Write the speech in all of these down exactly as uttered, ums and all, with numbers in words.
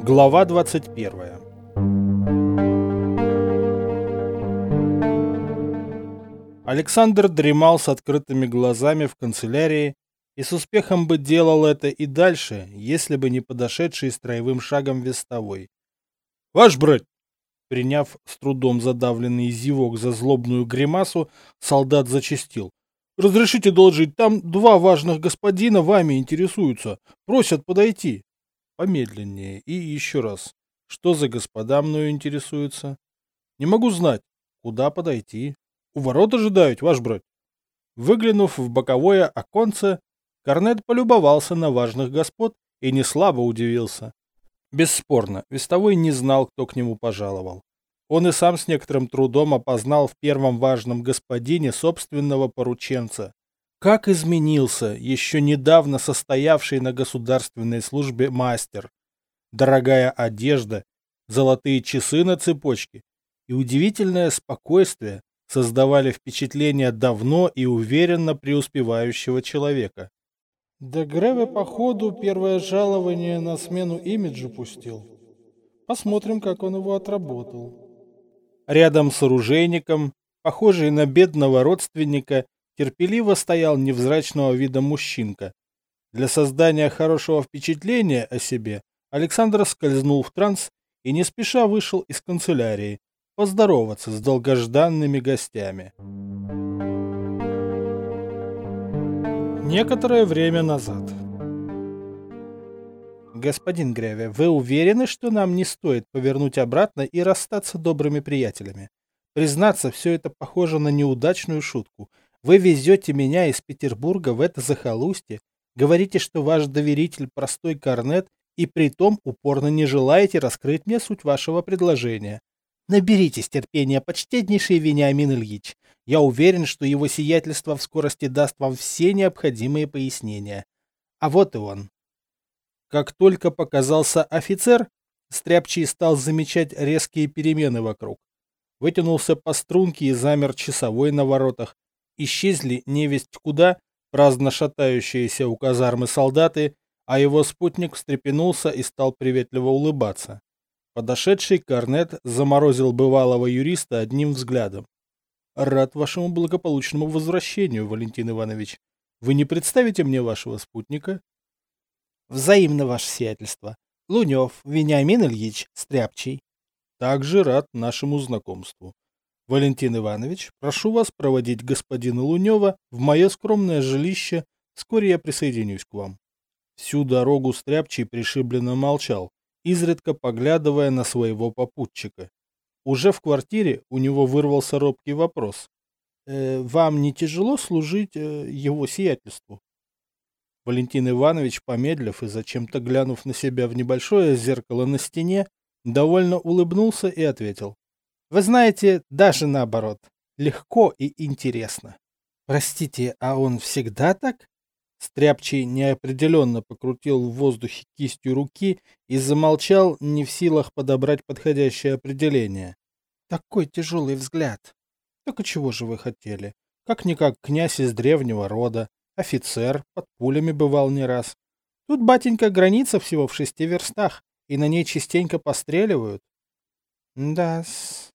Глава двадцать первая. Александр дремал с открытыми глазами в канцелярии и с успехом бы делал это и дальше, если бы не подошедший строевым шагом вестовой. «Ваш брать!» Приняв с трудом задавленный зевок за злобную гримасу, солдат зачастил. «Разрешите доложить, там два важных господина вами интересуются, просят подойти». Помедленнее и еще раз. Что за господа мною интересуются? Не могу знать. Куда подойти? У ворот ожидают, ваш брат. Выглянув в боковое оконце, корнет полюбовался на важных господ и неслабо удивился. Бесспорно, вестовой не знал, кто к нему пожаловал. Он и сам с некоторым трудом опознал в первом важном господине собственного порученца. Как изменился еще недавно состоявший на государственной службе мастер. Дорогая одежда, золотые часы на цепочке и удивительное спокойствие создавали впечатление давно и уверенно преуспевающего человека. Да Греве, походу, первое жалование на смену имиджа пустил. Посмотрим, как он его отработал. Рядом с оружейником, похожий на бедного родственника, терпеливо стоял невзрачного вида мужчинка. Для создания хорошего впечатления о себе Александр скользнул в транс и не спеша вышел из канцелярии поздороваться с долгожданными гостями. Некоторое время назад. «Господин Греве, вы уверены, что нам не стоит повернуть обратно и расстаться добрыми приятелями? Признаться, все это похоже на неудачную шутку. Вы везете меня из Петербурга в это захолустье, говорите, что ваш доверитель простой корнет, и притом упорно не желаете раскрыть мне суть вашего предложения. Наберитесь терпения, почтеннейший Вениамин Ильич. Я уверен, что его сиятельство в скорости даст вам все необходимые пояснения. А вот и он». Как только показался офицер, Стряпчий стал замечать резкие перемены вокруг. Вытянулся по струнке и замер часовой на воротах. Исчезли невесть куда праздно шатающиеся у казармы солдаты, а его спутник встрепенулся и стал приветливо улыбаться. Подошедший корнет заморозил бывалого юриста одним взглядом. «Рад вашему благополучному возвращению, Валентин Иванович. Вы не представите мне вашего спутника?» «Взаимно, ваше сиятельство. Лунев Вениамин Ильич Стряпчий». «Также рад нашему знакомству. Валентин Иванович, прошу вас проводить господина Лунева в мое скромное жилище, вскоре я присоединюсь к вам». Всю дорогу Стряпчий пришибленно молчал, изредка поглядывая на своего попутчика. Уже в квартире у него вырвался робкий вопрос. «Э, «Вам не тяжело служить э, его сиятельству?» Валентин Иванович, помедлив и зачем-то глянув на себя в небольшое зеркало на стене, довольно улыбнулся и ответил. «Вы знаете, даже наоборот, легко и интересно». «Простите, а он всегда так?» Стряпчий неопределенно покрутил в воздухе кистью руки и замолчал, не в силах подобрать подходящее определение. «Такой тяжелый взгляд. Так и чего же вы хотели? Как-никак князь из древнего рода, офицер, под пулями бывал не раз. Тут, батенька, граница всего в шести верстах, и на ней частенько постреливают». «Да-с».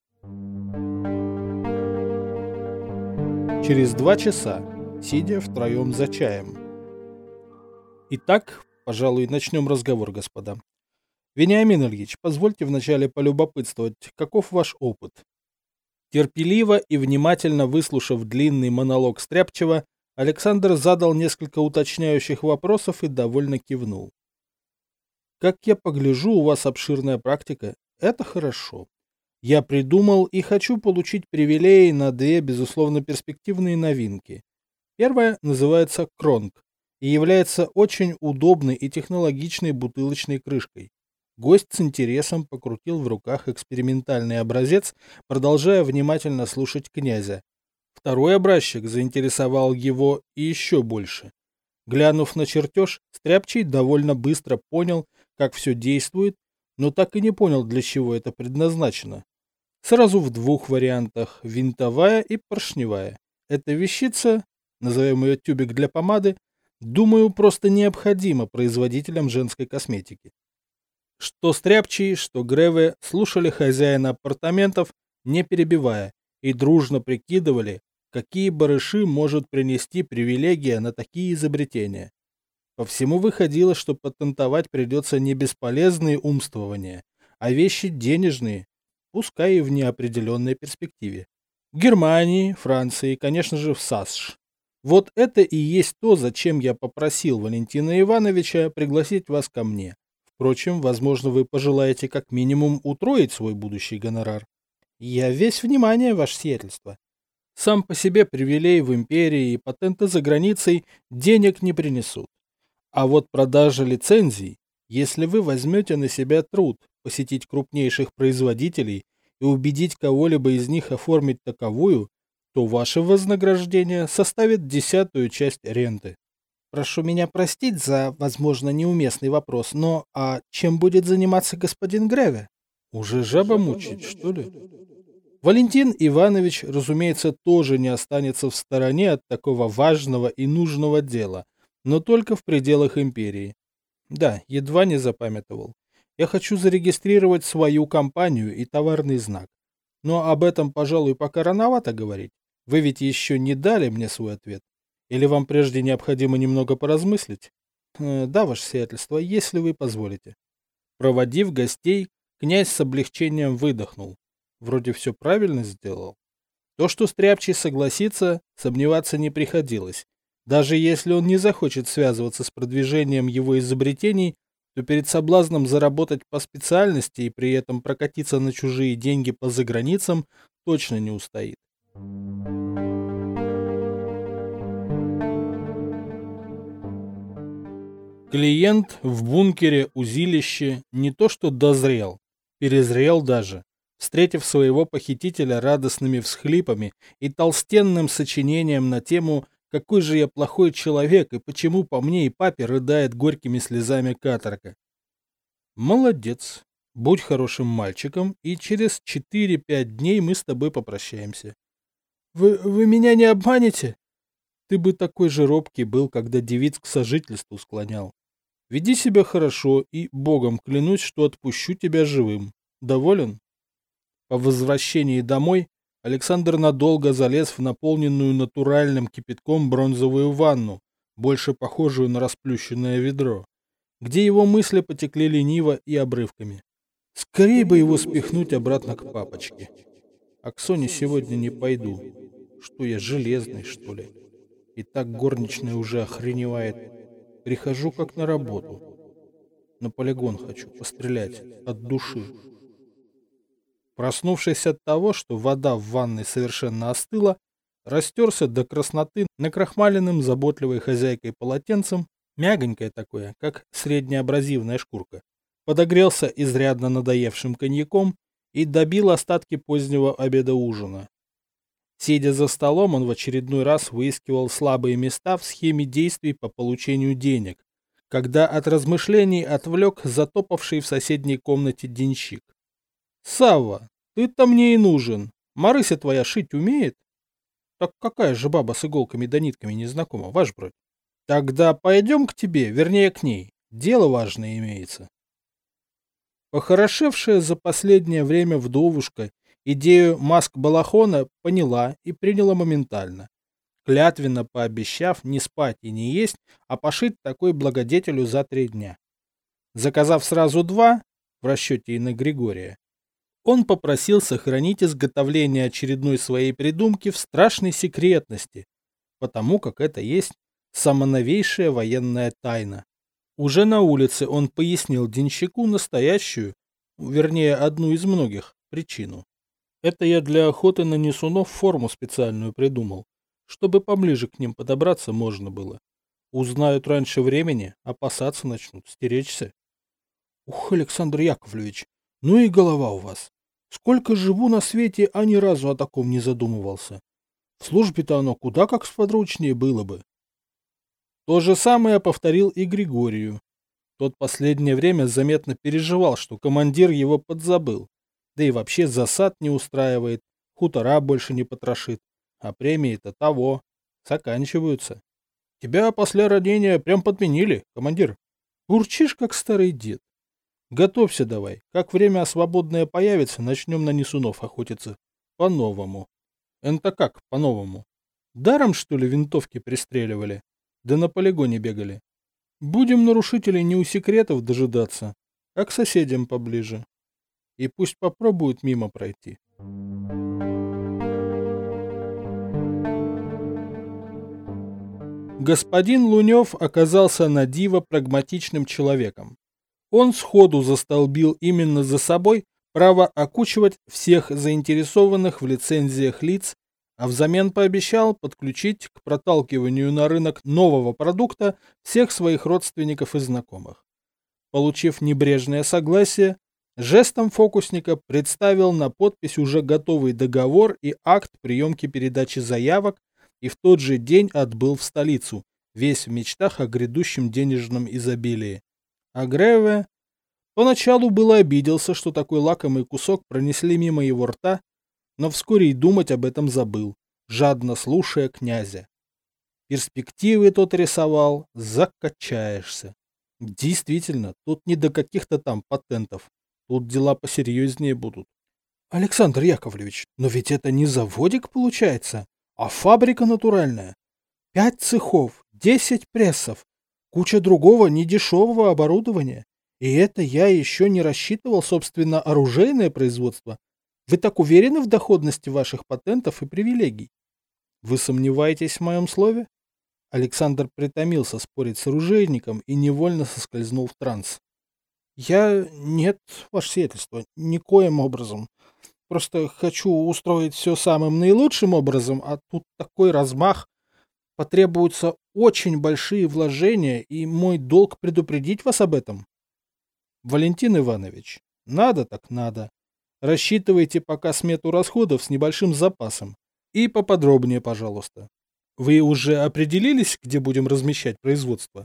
Через два часа, сидя втроем за чаем. «Итак, пожалуй, начнем разговор, господа. Вениамин Ильич, позвольте вначале полюбопытствовать, каков ваш опыт?» Терпеливо и внимательно выслушав длинный монолог Стряпчего, Александр задал несколько уточняющих вопросов и довольно кивнул. «Как я погляжу, у вас обширная практика. Это хорошо. Я придумал и хочу получить привилеи на две, безусловно, перспективные новинки. Первая называется «Кронг» и является очень удобной и технологичной бутылочной крышкой. Гость с интересом покрутил в руках экспериментальный образец, продолжая внимательно слушать князя. Второй образчик заинтересовал его и еще больше. Глянув на чертеж, Стряпчий довольно быстро понял, как все действует, но так и не понял, для чего это предназначено. Сразу в двух вариантах – винтовая и поршневая. Эта вещица, назовем ее тюбик для помады, думаю, просто необходима производителям женской косметики. Что Стряпчий, что Греве слушали хозяина апартаментов, не перебивая, и дружно прикидывали, какие барыши может принести привилегия на такие изобретения. По всему выходило, что патентовать придется не бесполезные умствования, а вещи денежные, пускай и в неопределенной перспективе. В Германии, Франции, конечно же, в САСШ. Вот это и есть то, зачем я попросил Валентина Ивановича пригласить вас ко мне. Впрочем, возможно, вы пожелаете как минимум утроить свой будущий гонорар. Я весь внимание, ваше сиятельство. Сам по себе привилей в империи и патенты за границей денег не принесут. А вот продажа лицензий, если вы возьмете на себя труд посетить крупнейших производителей и убедить кого-либо из них оформить таковую, то ваше вознаграждение составит десятую часть ренты. Прошу меня простить за, возможно, неуместный вопрос, но а чем будет заниматься господин Греве? Уже жаба мучить, что ли? Валентин Иванович, разумеется, тоже не останется в стороне от такого важного и нужного дела, но только в пределах империи. Да, едва не запамятовал. Я хочу зарегистрировать свою компанию и товарный знак. Но об этом, пожалуй, пока рановато говорить. Вы ведь еще не дали мне свой ответ. Или вам прежде необходимо немного поразмыслить? Э, да, ваше сиятельство, если вы позволите. Проводив гостей, князь с облегчением выдохнул. Вроде все правильно сделал. То, что Стряпчий согласится, сомневаться не приходилось. Даже если он не захочет связываться с продвижением его изобретений, то перед соблазном заработать по специальности и при этом прокатиться на чужие деньги по заграницам точно не устоит. Клиент в бункере узилище не то что дозрел, перезрел даже, встретив своего похитителя радостными всхлипами и толстенным сочинением на тему «Какой же я плохой человек и почему по мне и папе рыдает горькими слезами каторга». Молодец, будь хорошим мальчиком, и через четыре-пять дней мы с тобой попрощаемся. Вы, вы меня не обманете? Ты бы такой же робкий был, когда девиц к сожительству склонял. Веди себя хорошо и, богом клянусь, что отпущу тебя живым. Доволен? По возвращении домой Александр надолго залез в наполненную натуральным кипятком бронзовую ванну, больше похожую на расплющенное ведро, где его мысли потекли лениво и обрывками. Скорее бы его спихнуть обратно к папочке. А к Соне сегодня не пойду. Что я, железный, что ли? И так горничная уже охреневает. Прихожу как на работу. На полигон хочу пострелять от души. Проснувшись от того, что вода в ванной совершенно остыла, растерся до красноты накрахмаленным заботливой хозяйкой полотенцем, мягонькое такое, как среднеабразивная шкурка, подогрелся изрядно надоевшим коньяком и добил остатки позднего обеда-ужина. Сидя за столом, он в очередной раз выискивал слабые места в схеме действий по получению денег, когда от размышлений отвлек затопавший в соседней комнате денщик. «Савва, ты-то мне и нужен. Марыся твоя шить умеет?» «Так какая же баба с иголками да нитками не знакома, ваш брат?» «Тогда пойдем к тебе, вернее к ней. Дело важное имеется». Похорошевшая за последнее время вдовушка идею маск-балахона поняла и приняла моментально, клятвенно пообещав не спать и не есть, а пошить такой благодетелю за три дня. Заказав сразу два, в расчете и на Григория, он попросил сохранить изготовление очередной своей придумки в страшной секретности, потому как это есть самоновейшая военная тайна. Уже на улице он пояснил денщику настоящую, вернее, одну из многих, причину. Это я для охоты на несунов форму специальную придумал, чтобы поближе к ним подобраться можно было. Узнают раньше времени, опасаться начнут, стеречься. Ух, Александр Яковлевич, ну и голова у вас. Сколько живу на свете, а ни разу о таком не задумывался. В службе-то оно куда как сподручнее было бы. То же самое повторил и Григорию. Тот последнее время заметно переживал, что командир его подзабыл. Да и вообще засад не устраивает, хутора больше не потрошит. А премии-то того, заканчиваются. Тебя после ранения прям подменили, командир. Бурчишь, как старый дед. Готовься давай. Как время свободное появится, начнем на несунов охотиться. По-новому. Это как по-новому? Даром, что ли, винтовки пристреливали? Да на полигоне бегали. Будем нарушителей не у секретов дожидаться, а к соседям поближе. И пусть попробуют мимо пройти. Господин Лунев оказался на диво прагматичным человеком. Он сходу застолбил именно за собой право окучивать всех заинтересованных в лицензиях лиц, а взамен пообещал подключить к проталкиванию на рынок нового продукта всех своих родственников и знакомых. Получив небрежное согласие, жестом фокусника представил на подпись уже готовый договор и акт приемки передачи заявок и в тот же день отбыл в столицу, весь в мечтах о грядущем денежном изобилии. А Греве поначалу было обиделся, что такой лакомый кусок пронесли мимо его рта, но вскоре и думать об этом забыл, жадно слушая князя. Перспективы тот рисовал, закачаешься. Действительно, тут не до каких-то там патентов, тут дела посерьезнее будут. Александр Яковлевич, но ведь это не заводик получается, а фабрика натуральная. Пять цехов, десять прессов, куча другого недешевого оборудования. И это я еще не рассчитывал, собственно, оружейное производство. Вы так уверены в доходности ваших патентов и привилегий? Вы сомневаетесь в моем слове? Александр притомился спорить с оружейником и невольно соскользнул в транс. Я... Нет, ваше сиятельство, никоим образом. Просто хочу устроить все самым наилучшим образом, а тут такой размах. Потребуются очень большие вложения, и мой долг предупредить вас об этом. Валентин Иванович, надо так надо. Рассчитывайте пока смету расходов с небольшим запасом. И поподробнее, пожалуйста. Вы уже определились, где будем размещать производство?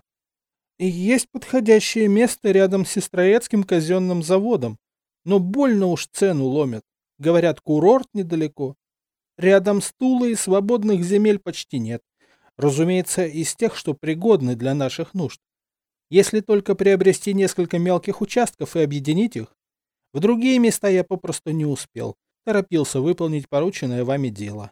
И есть подходящее место рядом с Сестроецким казенным заводом, но больно уж цену ломят. Говорят, курорт недалеко. Рядом с Тулой свободных земель почти нет. Разумеется, из тех, что пригодны для наших нужд. Если только приобрести несколько мелких участков и объединить их. В другие места я попросту не успел. Торопился выполнить порученное вами дело.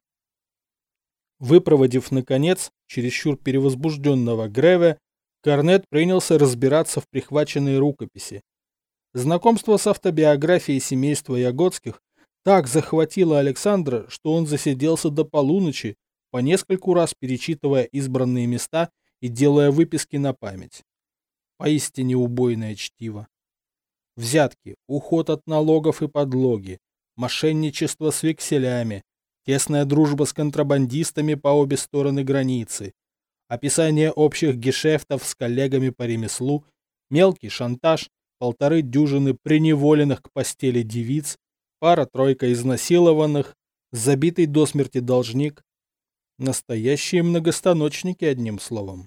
Выпроводив, наконец, чересчур перевозбужденного Греве, Корнет принялся разбираться в прихваченной рукописи. Знакомство с автобиографией семейства Ягодских так захватило Александра, что он засиделся до полуночи, по нескольку раз перечитывая избранные места и делая выписки на память. Поистине убойное чтиво. Взятки, уход от налогов и подлоги, мошенничество с векселями, тесная дружба с контрабандистами по обе стороны границы, описание общих гешефтов с коллегами по ремеслу, мелкий шантаж, полторы дюжины приневоленных к постели девиц, пара-тройка изнасилованных, забитый до смерти должник. Настоящие многостаночники, одним словом.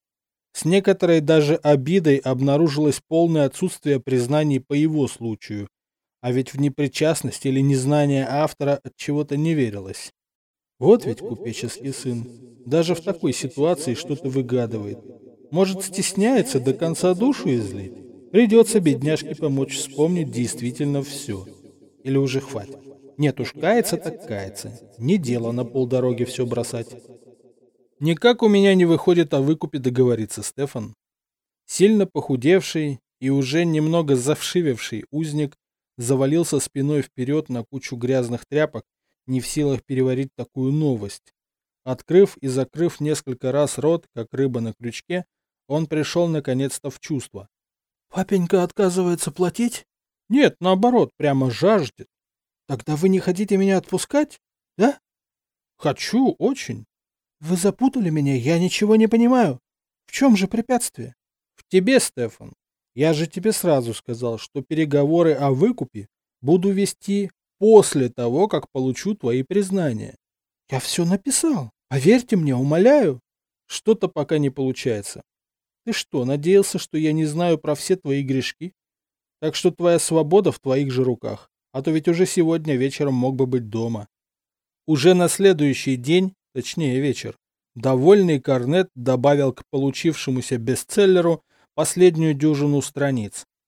С некоторой даже обидой обнаружилось полное отсутствие признаний по его случаю, а ведь в непричастность или незнание автора от чего-то не верилось. Вот ведь купеческий сын. Даже в такой ситуации что-то выгадывает. Может, стесняется до конца душу излить? Придется бедняжке помочь вспомнить действительно все. Или уже хватит? Нет уж, каяться так каяться. Не дело на полдороги все бросать. Никак у меня не выходит о выкупе договориться, Стефан. Сильно похудевший и уже немного завшивевший узник завалился спиной вперед на кучу грязных тряпок, не в силах переварить такую новость. Открыв и закрыв несколько раз рот, как рыба на крючке, он пришел наконец-то в чувство. «Папенька отказывается платить?» «Нет, наоборот, прямо жаждет». «Тогда вы не хотите меня отпускать, да?» «Хочу, очень». «Вы запутали меня, я ничего не понимаю. В чем же препятствие?» «В тебе, Стефан. Я же тебе сразу сказал, что переговоры о выкупе буду вести после того, как получу твои признания». «Я все написал. Поверьте мне, умоляю». «Что-то пока не получается. Ты что, надеялся, что я не знаю про все твои грешки? Так что твоя свобода в твоих же руках, а то ведь уже сегодня вечером мог бы быть дома». Уже на следующий день, точнее вечер, довольный Корнет добавил к получившемуся бестселлеру последнюю дюжину страниц.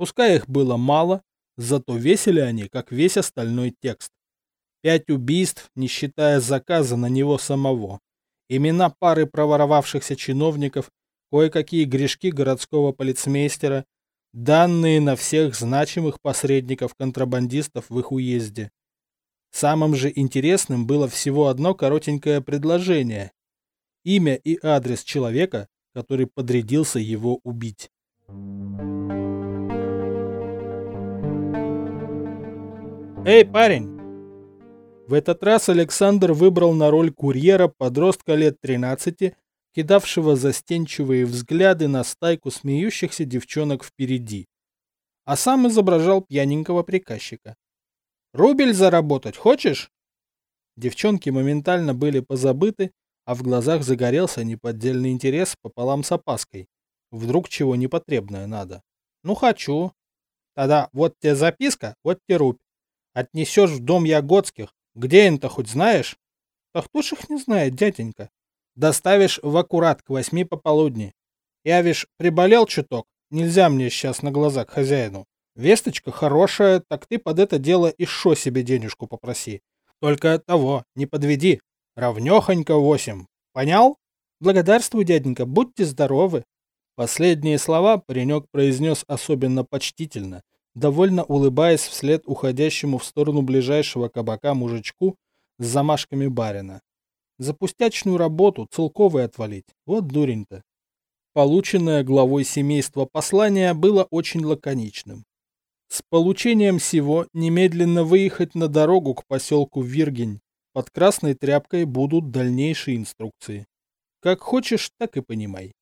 Пускай их было мало, зато весили они, как весь остальной текст. Пять убийств, не считая заказа на него самого. Имена пары проворовавшихся чиновников, кое-какие грешки городского полицмейстера, данные на всех значимых посредников-контрабандистов в их уезде. Самым же интересным было всего одно коротенькое предложение. Имя и адрес человека, который подрядился его убить. «Эй, парень!» В этот раз Александр выбрал на роль курьера подростка лет тринадцати, кидавшего застенчивые взгляды на стайку смеющихся девчонок впереди. А сам изображал пьяненького приказчика. «Рубль заработать хочешь?» Девчонки моментально были позабыты, а в глазах загорелся неподдельный интерес пополам с опаской. Вдруг чего непотребное надо. «Ну, хочу». «Тогда вот тебе записка, вот тебе рубь. Отнесешь в дом Ягодских. Где он-то хоть знаешь?» «Да кто ж их не знает, дяденька?» «Доставишь в аккурат к восьми пополудни. Я, вишь, приболел чуток. Нельзя мне сейчас на глаза к хозяину. Весточка хорошая, так ты под это дело и шо себе денежку попроси. Только того, не подведи. Равнёхонько восемь. Понял?» «Благодарствую, дяденька, будьте здоровы». Последние слова паренек произнес особенно почтительно, довольно улыбаясь вслед уходящему в сторону ближайшего кабака мужичку с замашками барина. За пустячную работу целковый отвалить. Вот дурень-то. Полученное главой семейства послание было очень лаконичным. С получением сего немедленно выехать на дорогу к поселку Виргень. Под красной тряпкой будут дальнейшие инструкции. Как хочешь, так и понимай.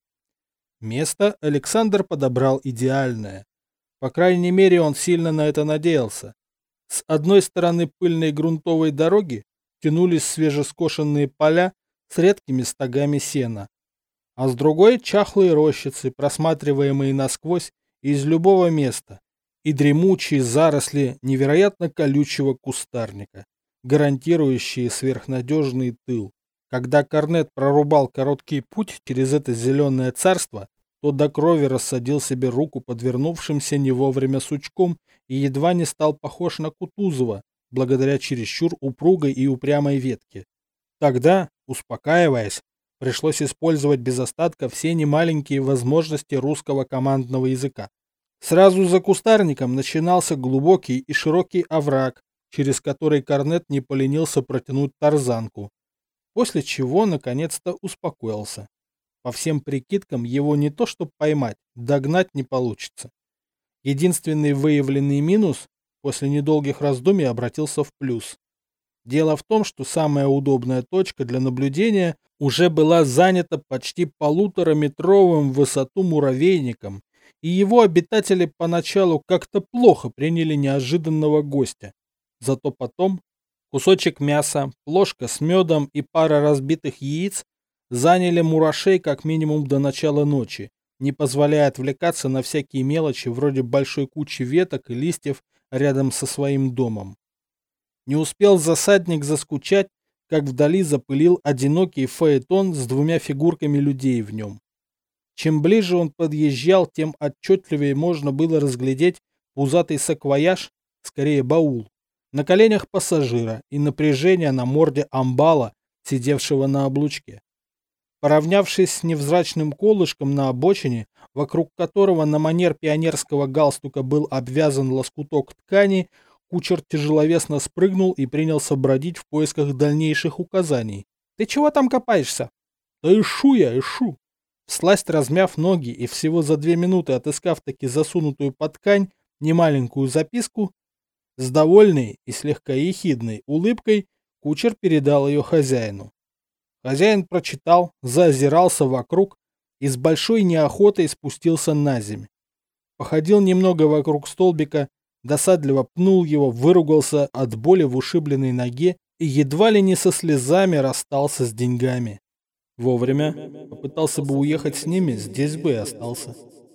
Место Александр подобрал идеальное. По крайней мере, он сильно на это надеялся. С одной стороны пыльной грунтовой дороги тянулись свежескошенные поля с редкими стогами сена, а с другой чахлые рощицы, просматриваемые насквозь из любого места, и дремучие заросли невероятно колючего кустарника, гарантирующие сверхнадежный тыл. Когда Корнет прорубал короткий путь через это зеленое царство, то до крови рассадил себе руку подвернувшимся не вовремя сучком и едва не стал похож на Кутузова, благодаря чересчур упругой и упрямой ветке. Тогда, успокаиваясь, пришлось использовать без остатка все немаленькие возможности русского командного языка. Сразу за кустарником начинался глубокий и широкий овраг, через который Корнет не поленился протянуть тарзанку, после чего наконец-то успокоился. По всем прикидкам, его не то что поймать, догнать не получится. Единственный выявленный минус после недолгих раздумий обратился в плюс. Дело в том, что самая удобная точка для наблюдения уже была занята почти полутораметровым в высоту муравейником, и его обитатели поначалу как-то плохо приняли неожиданного гостя. Зато потом кусочек мяса, плошка с медом и пара разбитых яиц заняли мурашей как минимум до начала ночи, не позволяя отвлекаться на всякие мелочи вроде большой кучи веток и листьев рядом со своим домом. Не успел засадник заскучать, как вдали запылил одинокий фаэтон с двумя фигурками людей в нем. Чем ближе он подъезжал, тем отчетливее можно было разглядеть пузатый саквояж, скорее баул, на коленях пассажира и напряжение на морде амбала, сидевшего на облучке. Поравнявшись с невзрачным колышком на обочине, вокруг которого на манер пионерского галстука был обвязан лоскуток ткани, кучер тяжеловесно спрыгнул и принялся бродить в поисках дальнейших указаний. «Ты чего там копаешься?» «Да ишу я, ишу!» Всласть размяв ноги и всего за две минуты отыскав таки засунутую под ткань немаленькую записку, с довольной и слегка ехидной улыбкой кучер передал ее хозяину. Хозяин прочитал, заозирался вокруг и с большой неохотой спустился на земь. Походил немного вокруг столбика, досадливо пнул его, выругался от боли в ушибленной ноге и едва ли не со слезами расстался с деньгами. Вовремя попытался бы уехать с ними, здесь бы и остался.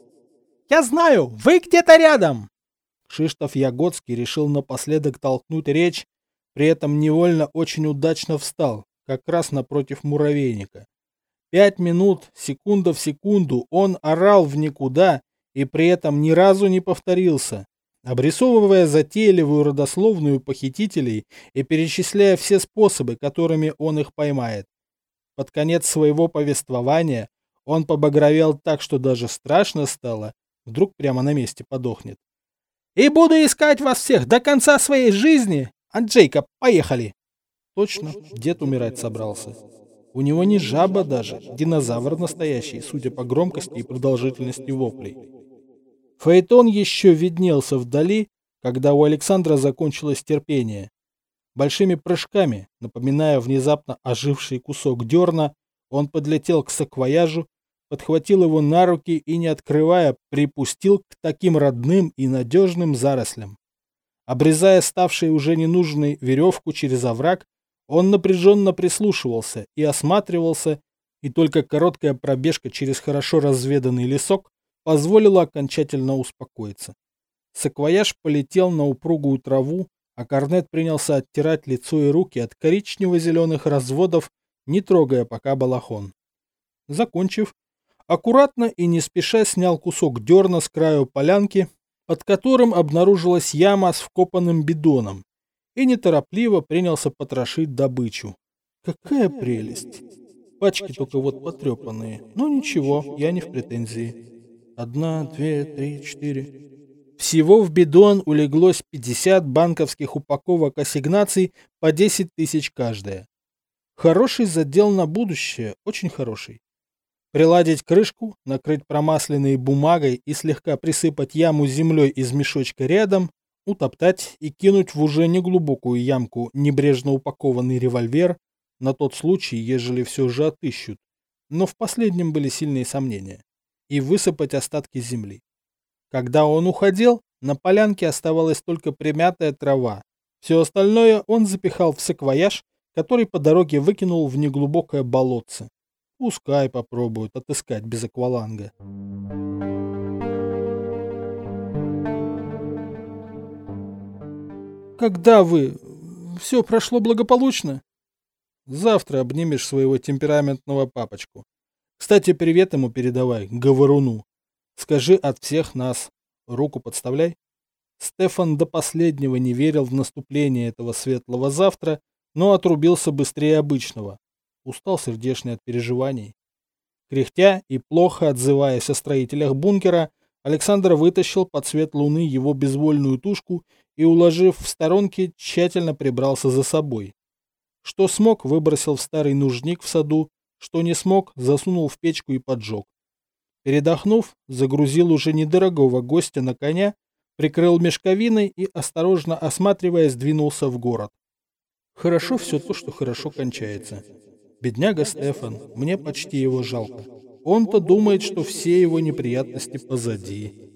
«Я знаю, вы где-то рядом!» Кшиштоф Ягодский решил напоследок толкнуть речь, при этом невольно очень удачно встал, как раз напротив муравейника. Пять минут, секунда в секунду, он орал в никуда, и при этом ни разу не повторился, обрисовывая затейливую родословную похитителей и перечисляя все способы, которыми он их поймает. Под конец своего повествования он побагровел так, что даже страшно стало, вдруг прямо на месте подохнет. «И буду искать вас всех до конца своей жизни! Анджейка, поехали!» Точно, дед умирать собрался. У него не жаба даже, динозавр настоящий, судя по громкости и продолжительности воплей. Фаэтон еще виднелся вдали, когда у Александра закончилось терпение. Большими прыжками, напоминая внезапно оживший кусок дерна, он подлетел к саквояжу, подхватил его на руки и, не открывая, припустил к таким родным и надежным зарослям. Обрезая ставшей уже ненужной веревку через овраг, он напряженно прислушивался и осматривался, и только короткая пробежка через хорошо разведанный лесок позволила окончательно успокоиться. Саквояж полетел на упругую траву, а Корнет принялся оттирать лицо и руки от коричнево-зеленых разводов, не трогая пока балахон. Закончив, аккуратно и не спеша снял кусок дерна с краю полянки, под которым обнаружилась яма с вкопанным бидоном, и неторопливо принялся потрошить добычу. Какая прелесть! Пачки только вот потрепанные, но ничего, я не в претензии. Одна, две, три, четыре. Всего в бидон улеглось пятьдесят банковских упаковок ассигнаций по десять тысяч каждая. Хороший задел на будущее, очень хороший. Приладить крышку, накрыть промасленной бумагой и слегка присыпать яму землей из мешочка рядом, утоптать и кинуть в уже неглубокую ямку небрежно упакованный револьвер, на тот случай, ежели все же отыщут, но в последнем были сильные сомнения, и высыпать остатки земли. Когда он уходил, на полянке оставалась только примятая трава. Все остальное он запихал в саквояж, который по дороге выкинул в неглубокое болотце. Пускай попробуют отыскать без акваланга. Когда вы... Все прошло благополучно? Завтра обнимешь своего темпераментного папочку. Кстати, привет ему передавай, говоруну. Скажи от всех нас. Руку подставляй. Стефан до последнего не верил в наступление этого светлого завтра, но отрубился быстрее обычного. Устал сердешный от переживаний. Кряхтя и плохо отзываясь о строителях бункера, Александр вытащил под свет луны его безвольную тушку и, уложив в сторонке, тщательно прибрался за собой. Что смог, выбросил в старый нужник в саду, что не смог, засунул в печку и поджег. Передохнув, загрузил уже недорогого гостя на коня, прикрыл мешковиной и, осторожно осматриваясь, двинулся в город. Хорошо все то, что хорошо кончается. Бедняга Стефан, мне почти его жалко. Он-то думает, что все его неприятности позади.